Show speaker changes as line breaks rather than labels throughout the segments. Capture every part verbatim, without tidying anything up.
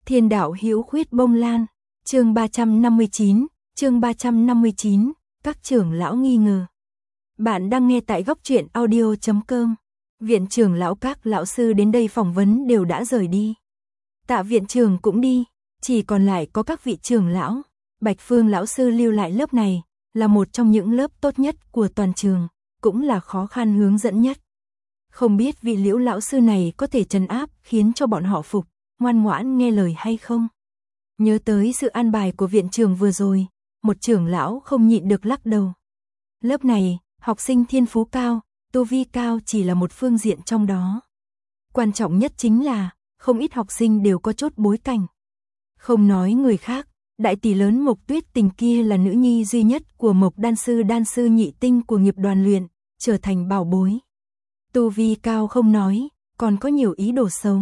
Thiên đạo hữu khuyết bông lan, chương ba trăm năm mươi chín, chương ba trăm năm mươi chín, các trưởng lão nghi ngờ. Bạn đang nghe tại góc truyện audio chấm com. Viện trưởng lão các lão sư đến đây phỏng vấn đều đã rời đi. Tạ viện trưởng cũng đi, chỉ còn lại có các vị trưởng lão. Bạch Phương lão sư lưu lại lớp này, là một trong những lớp tốt nhất của toàn trường, cũng là khó khăn hướng dẫn nhất. Không biết vị Liễu lão sư này có thể trấn áp khiến cho bọn họ phục, ngoan ngoãn nghe lời hay không? Nhớ tới sự an bài của viện trưởng vừa rồi, một trưởng lão không nhịn được lắc đầu. Lớp này, học sinh thiên phú cao, tu vi cao chỉ là một phương diện trong đó. Quan trọng nhất chính là, không ít học sinh đều có chút bối cảnh. Không nói người khác, đại tỷ lớn Mộc Tuyết Tình kia là nữ nhi duy nhất của Mộc đan sư đan sư nhị tinh của nghiệp đoàn luyện, trở thành bảo bối. Tu vi cao không nói, còn có nhiều ý đồ xấu.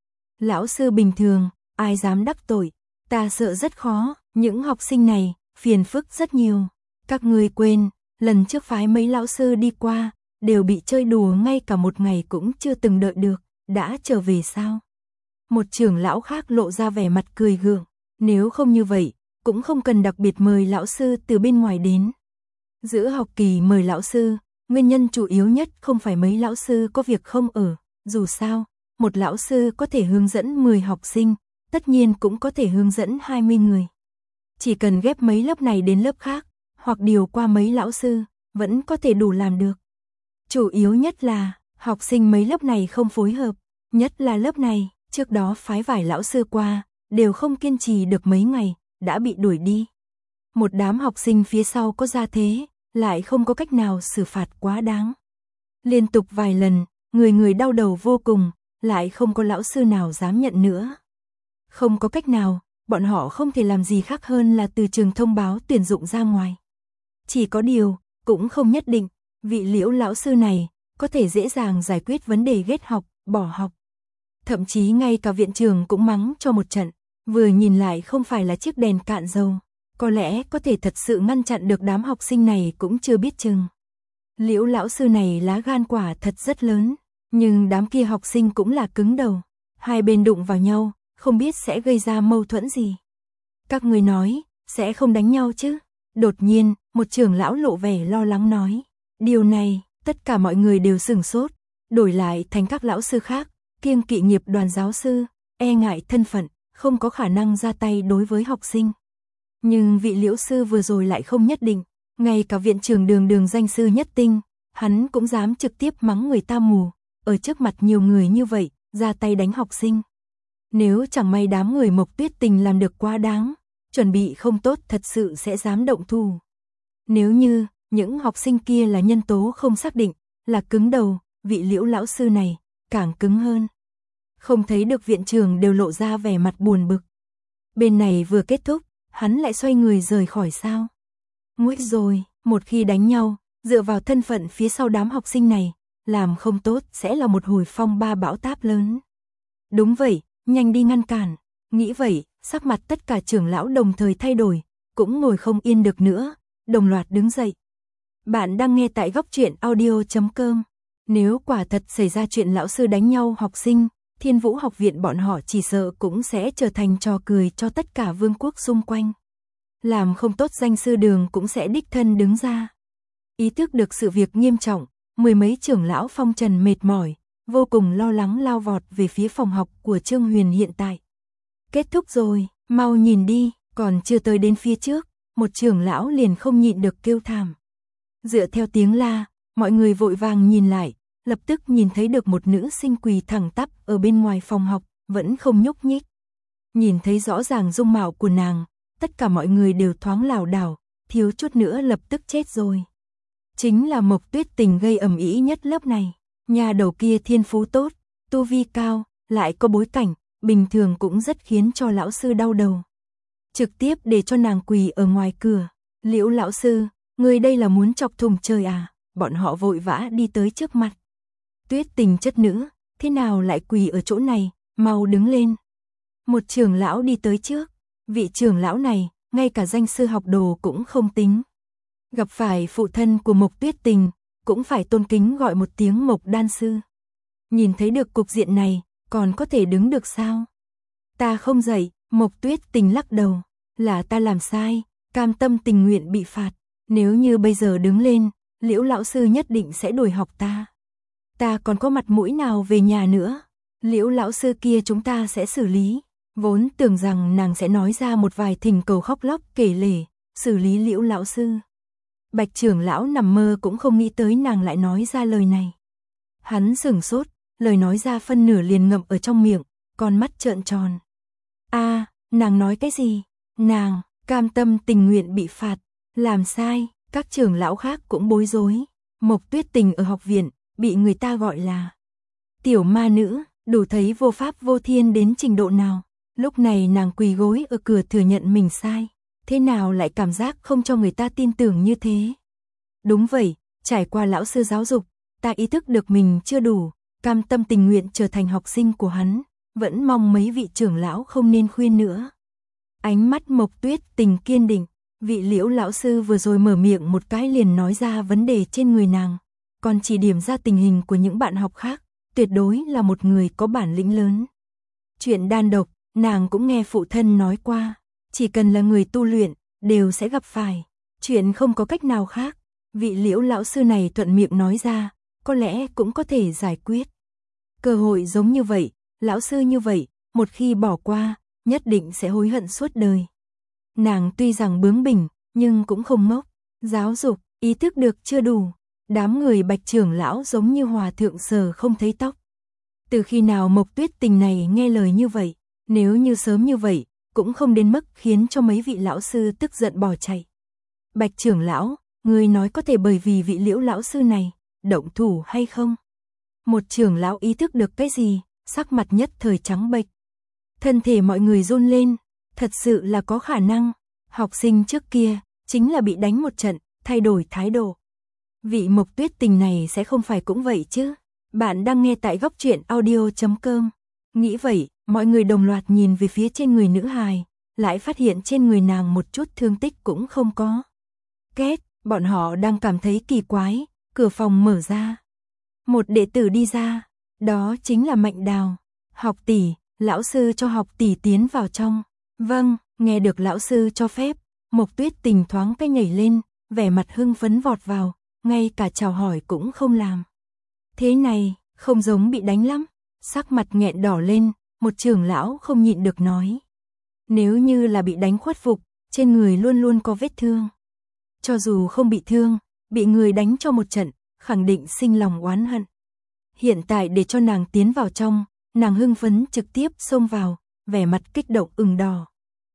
Lão sư bình thường, ai dám đắc tội, ta sợ rất khó, những học sinh này, phiền phức rất nhiều. Các ngươi quên, lần trước phái mấy lão sư đi qua, đều bị chơi đùa ngay cả một ngày cũng chưa từng đợi được, đã trở về sao? Một trưởng lão khác lộ ra vẻ mặt cười gượng, nếu không như vậy, cũng không cần đặc biệt mời lão sư từ bên ngoài đến. Giữa học kỳ mời lão sư, nguyên nhân chủ yếu nhất không phải mấy lão sư có việc không ở, dù sao, một lão sư có thể hướng dẫn mười học sinh, tất nhiên cũng có thể hướng dẫn hai mươi người. Chỉ cần ghép mấy lớp này đến lớp khác, hoặc điều qua mấy lão sư, vẫn có thể đủ làm được. Chủ yếu nhất là, học sinh mấy lớp này không phối hợp, nhất là lớp này, trước đó phái vài lão sư qua, đều không kiên trì được mấy ngày, đã bị đuổi đi. Một đám học sinh phía sau có gia thế, lại không có cách nào xử phạt quá đáng. Liên tục vài lần, người người đau đầu vô cùng, lại không có lão sư nào dám nhận nữa. Không có cách nào, bọn họ không thể làm gì khác hơn là từ trường thông báo tuyển dụng ra ngoài. Chỉ có điều, cũng không nhất định, vị Liễu lão sư này, có thể dễ dàng giải quyết vấn đề ghét học, bỏ học. Thậm chí ngay cả viện trưởng cũng mắng cho một trận, vừa nhìn lại không phải là chiếc đèn cạn dầu, có lẽ có thể thật sự ngăn chặn được đám học sinh này cũng chưa biết chừng. Liễu lão sư này lá gan quả thật rất lớn, nhưng đám kia học sinh cũng là cứng đầu, hai bên đụng vào nhau, không biết sẽ gây ra mâu thuẫn gì. Các người nói, sẽ không đánh nhau chứ? Đột nhiên, một trưởng lão lộ vẻ lo lắng nói. Điều này, tất cả mọi người đều sửng sốt, đổi lại thành các lão sư khác, kiêng kỵ nghiệp đoàn giáo sư, e ngại thân phận, không có khả năng ra tay đối với học sinh. Nhưng vị Liễu sư vừa rồi lại không nhất định, ngay cả viện trưởng đường đường danh sư nhất tinh, hắn cũng dám trực tiếp mắng người ta mù, ở trước mặt nhiều người như vậy, ra tay đánh học sinh. Nếu chẳng may đám người Mộc Tuyết Tình làm được quá đáng, chuẩn bị không tốt thật sự sẽ dám động thủ. Nếu như, những học sinh kia là nhân tố không xác định, là cứng đầu, vị Liễu lão sư này, càng cứng hơn. Không thấy được viện trưởng đều lộ ra vẻ mặt buồn bực. Bên này vừa kết thúc, hắn lại xoay người rời khỏi sao. Nguy rồi, một khi đánh nhau, dựa vào thân phận phía sau đám học sinh này, làm không tốt sẽ là một hồi phong ba bão táp lớn. Đúng vậy, nhanh đi ngăn cản. Nghĩ vậy, sắc mặt tất cả trưởng lão đồng thời thay đổi, cũng ngồi không yên được nữa, đồng loạt đứng dậy. Bạn đang nghe tại góc truyện audio chấm com. Nếu quả thật xảy ra chuyện lão sư đánh nhau học sinh, Thiên Vũ học viện bọn họ chỉ sợ cũng sẽ trở thành trò cười cho tất cả vương quốc xung quanh. Làm không tốt danh sư đường cũng sẽ đích thân đứng ra. Ý thức được sự việc nghiêm trọng, mười mấy trưởng lão phong trần mệt mỏi, vô cùng lo lắng lao vọt về phía phòng học của Trương Huyền hiện tại. Kết thúc rồi, mau nhìn đi, còn chưa tới đến phía trước, một trưởng lão liền không nhịn được kêu thảm. Dựa theo tiếng la, mọi người vội vàng nhìn lại, lập tức nhìn thấy được một nữ sinh quỳ thẳng tắp ở bên ngoài phòng học, vẫn không nhúc nhích. Nhìn thấy rõ ràng dung mạo của nàng, tất cả mọi người đều thoáng lảo đảo, thiếu chút nữa lập tức chết rồi. Chính là Mộc Tuyết Tình gây ầm ĩ nhất lớp này, nhà đầu kia thiên phú tốt, tu vi cao, lại có bối cảnh, bình thường cũng rất khiến cho lão sư đau đầu. Trực tiếp để cho nàng quỳ ở ngoài cửa. Liễu lão sư, người đây là muốn chọc thùng trời à? Bọn họ vội vã đi tới trước mặt. Tuyết Tình chất nữ, thế nào lại quỳ ở chỗ này, mau đứng lên. Một trưởng lão đi tới trước, vị trưởng lão này, ngay cả danh sư học đồ cũng không tính. Gặp phải phụ thân của Mộc Tuyết Tình, cũng phải tôn kính gọi một tiếng Mộc đan sư. Nhìn thấy được cục diện này, còn có thể đứng được sao? Ta không dạy, Mộc Tuyết Tình lắc đầu. Là ta làm sai, cam tâm tình nguyện bị phạt. Nếu như bây giờ đứng lên, Liễu lão sư nhất định sẽ đuổi học ta. Ta còn có mặt mũi nào về nhà nữa. Liễu lão sư kia chúng ta sẽ xử lý. Vốn tưởng rằng nàng sẽ nói ra một vài thỉnh cầu khóc lóc kể lể, xử lý Liễu lão sư. Bạch trưởng lão nằm mơ cũng không nghĩ tới nàng lại nói ra lời này. Hắn sửng sốt, lời nói ra phân nửa liền ngậm ở trong miệng, con mắt trợn tròn. A, à, nàng nói cái gì? Nàng, cam tâm tình nguyện bị phạt, làm sai, các trưởng lão khác cũng bối rối. Mộc Tuyết Tình ở học viện, bị người ta gọi là tiểu ma nữ, đủ thấy vô pháp vô thiên đến trình độ nào. Lúc này nàng quỳ gối ở cửa thừa nhận mình sai, thế nào lại cảm giác không cho người ta tin tưởng như thế. Đúng vậy, trải qua lão sư giáo dục, ta ý thức được mình chưa đủ, cam tâm tình nguyện trở thành học sinh của hắn, vẫn mong mấy vị trưởng lão không nên khuyên nữa. Ánh mắt Mộc Tuyết Tình kiên định, vị Liễu lão sư vừa rồi mở miệng một cái liền nói ra vấn đề trên người nàng, còn chỉ điểm ra tình hình của những bạn học khác, tuyệt đối là một người có bản lĩnh lớn. Chuyện đan độc, nàng cũng nghe phụ thân nói qua, chỉ cần là người tu luyện, đều sẽ gặp phải, chuyện không có cách nào khác. Vị Liễu lão sư này thuận miệng nói ra, có lẽ cũng có thể giải quyết. Cơ hội giống như vậy, lão sư như vậy, một khi bỏ qua, nhất định sẽ hối hận suốt đời. Nàng tuy rằng bướng bỉnh, nhưng cũng không ngốc, giáo dục, ý thức được chưa đủ. Đám người Bạch trưởng lão giống như hòa thượng sờ không thấy tóc. Từ khi nào Mộc Tuyết Tình này nghe lời như vậy, nếu như sớm như vậy, cũng không đến mức khiến cho mấy vị lão sư tức giận bỏ chạy. Bạch trưởng lão, người nói có thể bởi vì vị Liễu lão sư này, động thủ hay không? Một trưởng lão ý thức được cái gì, sắc mặt nhất thời trắng bệch. Thân thể mọi người run lên, thật sự là có khả năng, học sinh trước kia, chính là bị đánh một trận, thay đổi thái độ. Vị Mộc Tuyết Tình này sẽ không phải cũng vậy chứ? Bạn đang nghe tại góc truyện audio chấm com. Nghĩ vậy, mọi người đồng loạt nhìn về phía trên người nữ hài, lại phát hiện trên người nàng một chút thương tích cũng không có. Két, bọn họ đang cảm thấy kỳ quái, cửa phòng mở ra. Một đệ tử đi ra, đó chính là Mạnh Đào. Học tỷ, lão sư cho học tỷ tiến vào trong. Vâng, nghe được lão sư cho phép, Mộc Tuyết Tình thoáng cái nhảy lên, vẻ mặt hưng phấn vọt vào, ngay cả chào hỏi cũng không làm. Thế này, không giống bị đánh lắm, sắc mặt nghẹn đỏ lên, một trưởng lão không nhịn được nói. Nếu như là bị đánh khuất phục, trên người luôn luôn có vết thương. Cho dù không bị thương, bị người đánh cho một trận, khẳng định sinh lòng oán hận. Hiện tại để cho nàng tiến vào trong, nàng hưng phấn trực tiếp xông vào, vẻ mặt kích động ửng đỏ.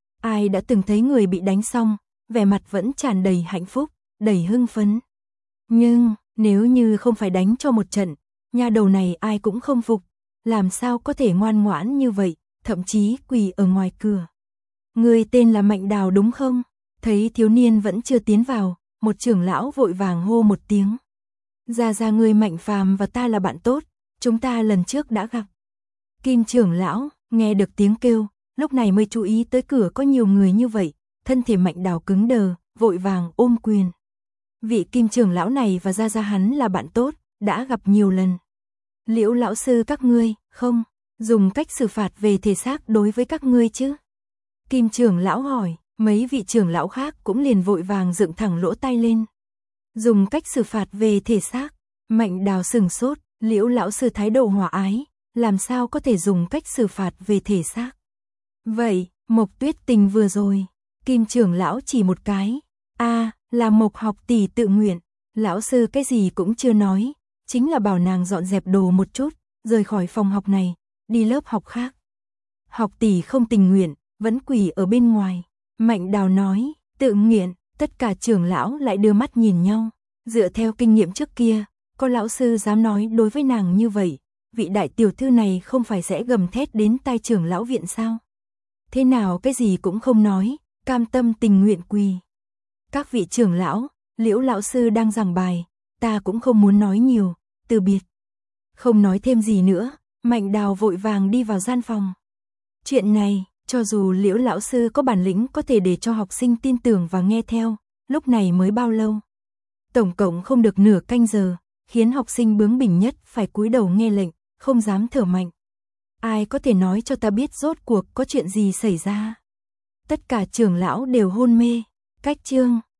Ai đã từng thấy người bị đánh xong, vẻ mặt vẫn tràn đầy hạnh phúc, đầy hưng phấn. Nhưng, nếu như không phải đánh cho một trận, nha đầu này ai cũng không phục, làm sao có thể ngoan ngoãn như vậy, thậm chí quỳ ở ngoài cửa. Người tên là Mạnh Đào đúng không? Thấy thiếu niên vẫn chưa tiến vào, một trưởng lão vội vàng hô một tiếng. Ra ra người Mạnh Phàm và ta là bạn tốt, chúng ta lần trước đã gặp. Kim trưởng lão, nghe được tiếng kêu, lúc này mới chú ý tới cửa có nhiều người như vậy, thân thể Mạnh Đào cứng đờ, vội vàng ôm quyền. Vị Kim trưởng lão này và ra ra hắn là bạn tốt, đã gặp nhiều lần. Liễu lão sư các ngươi, không, dùng cách xử phạt về thể xác đối với các ngươi chứ? Kim trưởng lão hỏi, mấy vị trưởng lão khác cũng liền vội vàng dựng thẳng lỗ tai lên. Dùng cách xử phạt về thể xác, Mạnh Đào sừng sốt, Liễu lão sư thái độ hòa ái, làm sao có thể dùng cách xử phạt về thể xác? Vậy, Mộc Tuyết Tình vừa rồi, Kim trưởng lão chỉ một cái, a à, là Mộc học tỷ tự nguyện, lão sư cái gì cũng chưa nói, chính là bảo nàng dọn dẹp đồ một chút, rời khỏi phòng học này, đi lớp học khác. Học tỷ không tình nguyện, vẫn quỳ ở bên ngoài. Mạnh Đào nói, tự nguyện, tất cả trưởng lão lại đưa mắt nhìn nhau, dựa theo kinh nghiệm trước kia, có lão sư dám nói đối với nàng như vậy, vị đại tiểu thư này không phải sẽ gầm thét đến tai trưởng lão viện sao? Thế nào cái gì cũng không nói, cam tâm tình nguyện quỳ. Các vị trưởng lão, Liễu lão sư đang giảng bài, ta cũng không muốn nói nhiều, từ biệt. Không nói thêm gì nữa, Mạnh Đào vội vàng đi vào gian phòng. Chuyện này, cho dù Liễu lão sư có bản lĩnh có thể để cho học sinh tin tưởng và nghe theo, lúc này mới bao lâu? Tổng cộng không được nửa canh giờ, khiến học sinh bướng bỉnh nhất phải cúi đầu nghe lệnh, không dám thở mạnh. Ai có thể nói cho ta biết rốt cuộc có chuyện gì xảy ra? Tất cả trưởng lão đều hôn mê. Cách chương